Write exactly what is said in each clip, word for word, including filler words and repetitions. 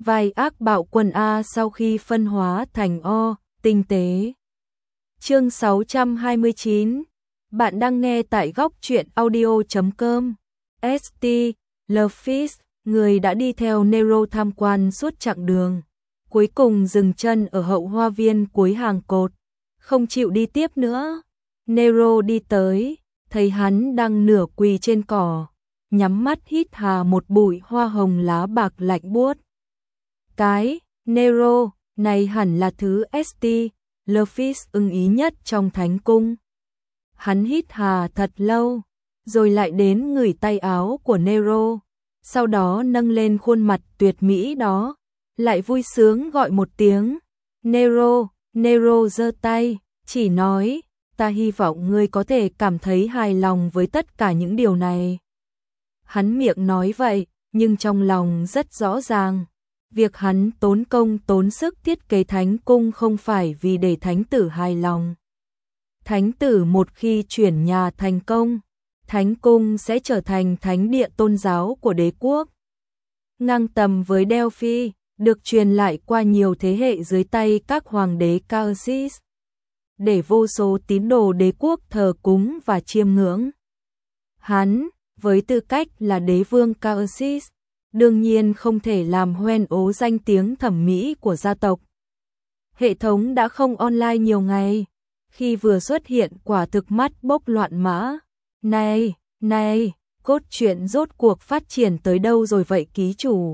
vai ác bạo quân A sau khi phân hóa thành O, tinh tế. Chương sáu trăm hai mươi chín. Bạn đang nghe tại góc truyện audio chấm com. ét tê, Luffy, người đã đi theo Nero tham quan suốt chặng đường, cuối cùng dừng chân ở hậu hoa viên cuối hàng cột, không chịu đi tiếp nữa. Nero đi tới, thấy hắn đang nửa quỳ trên cỏ, nhắm mắt hít hà một bụi hoa hồng lá bạc lạnh buốt. Cái, Nero, này hẳn là thứ ét tê, Luffy ưng ý nhất trong thánh cung. Hắn hít hà thật lâu, rồi lại đến ngửi tay áo của Nero, sau đó nâng lên khuôn mặt tuyệt mỹ đó, lại vui sướng gọi một tiếng. Nero, Nero giơ tay, chỉ nói, ta hy vọng ngươi có thể cảm thấy hài lòng với tất cả những điều này. Hắn miệng nói vậy, nhưng trong lòng rất rõ ràng. Việc hắn tốn công tốn sức thiết kế thánh cung không phải vì để thánh tử hài lòng. Thánh tử một khi chuyển nhà thành công, thánh cung sẽ trở thành thánh địa tôn giáo của đế quốc. Ngang tầm với Delphi, được truyền lại qua nhiều thế hệ dưới tay các hoàng đế Caersis, để vô số tín đồ đế quốc thờ cúng và chiêm ngưỡng. Hắn, với tư cách là đế vương Caersis, đương nhiên không thể làm hoen ố danh tiếng thẩm mỹ của gia tộc. Hệ thống đã không online nhiều ngày, khi vừa xuất hiện quả thực mắt bốc loạn mã. Này, này, cốt truyện rốt cuộc phát triển tới đâu rồi vậy ký chủ?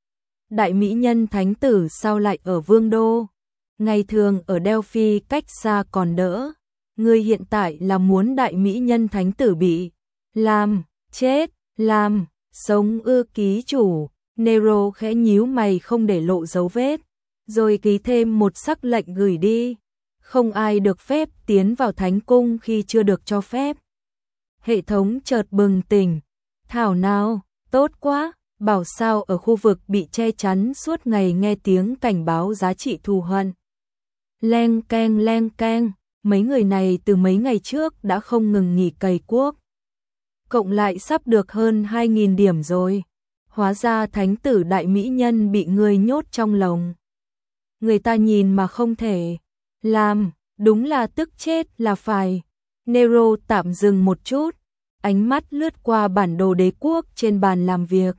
Đại mỹ nhân thánh tử sao lại ở vương đô? Ngày thường ở Delphi cách xa còn đỡ. Người hiện tại là muốn đại mỹ nhân thánh tử bị làm, chết, làm, sống ư ký chủ? Nero khẽ nhíu mày không để lộ dấu vết, rồi ký thêm một sắc lệnh gửi đi. Không ai được phép tiến vào thánh cung khi chưa được cho phép. Hệ thống chợt bừng tỉnh. Thảo nào, tốt quá, bảo sao ở khu vực bị che chắn suốt ngày nghe tiếng cảnh báo giá trị thù hận. Leng keng leng keng, mấy người này từ mấy ngày trước đã không ngừng nghỉ cày cuốc. Cộng lại sắp được hơn hai nghìn điểm rồi. Hóa ra thánh tử đại mỹ nhân bị người nhốt trong lồng. Người ta nhìn mà không thể làm, đúng là tức chết là phải. Nero tạm dừng một chút, ánh mắt lướt qua bản đồ đế quốc trên bàn làm việc.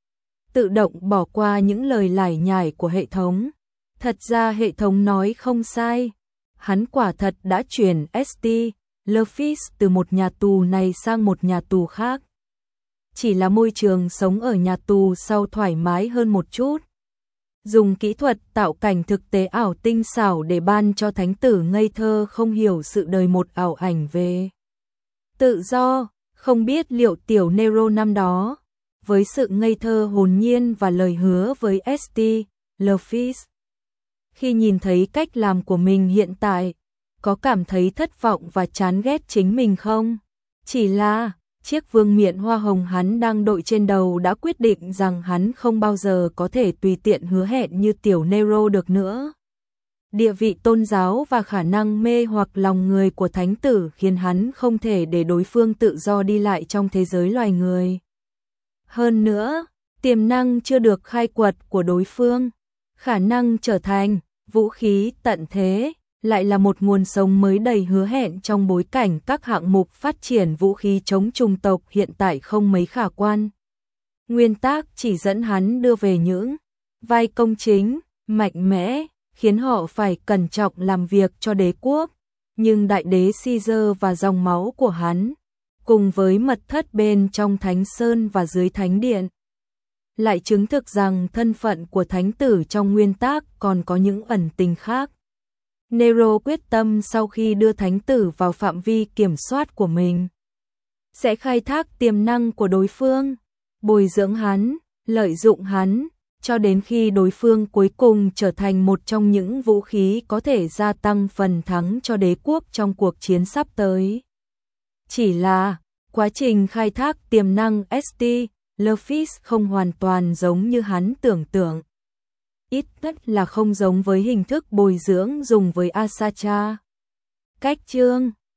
Tự động bỏ qua những lời lải nhải của hệ thống. Thật ra hệ thống nói không sai. Hắn quả thật đã chuyển ét tê, Luffy từ một nhà tù này sang một nhà tù khác. Chỉ là môi trường sống ở nhà tù sau thoải mái hơn một chút. Dùng kỹ thuật tạo cảnh thực tế ảo tinh xảo để ban cho thánh tử ngây thơ không hiểu sự đời một ảo ảnh về tự do. Không biết liệu tiểu Nero năm đó, với sự ngây thơ hồn nhiên và lời hứa với ét tê, Luffy, khi nhìn thấy cách làm của mình hiện tại, có cảm thấy thất vọng và chán ghét chính mình không? Chỉ là, chiếc vương miện hoa hồng hắn đang đội trên đầu đã quyết định rằng hắn không bao giờ có thể tùy tiện hứa hẹn như tiểu Nero được nữa. Địa vị tôn giáo và khả năng mê hoặc lòng người của thánh tử khiến hắn không thể để đối phương tự do đi lại trong thế giới loài người. Hơn nữa, tiềm năng chưa được khai quật của đối phương, khả năng trở thành vũ khí tận thế, lại là một nguồn sống mới đầy hứa hẹn trong bối cảnh các hạng mục phát triển vũ khí chống chủng tộc hiện tại không mấy khả quan. Nguyên tác chỉ dẫn hắn đưa về những vai công chính, mạnh mẽ, khiến họ phải cẩn trọng làm việc cho đế quốc, nhưng đại đế Caesar và dòng máu của hắn, cùng với mật thất bên trong Thánh Sơn và dưới Thánh Điện, lại chứng thực rằng thân phận của thánh tử trong nguyên tác còn có những ẩn tình khác. Nero quyết tâm sau khi đưa thánh tử vào phạm vi kiểm soát của mình, sẽ khai thác tiềm năng của đối phương, bồi dưỡng hắn, lợi dụng hắn, cho đến khi đối phương cuối cùng trở thành một trong những vũ khí có thể gia tăng phần thắng cho đế quốc trong cuộc chiến sắp tới. Chỉ là, quá trình khai thác tiềm năng ét tê, Luffy không hoàn toàn giống như hắn tưởng tượng. Ít nhất là không giống với hình thức bồi dưỡng dùng với Asacha. Cách chương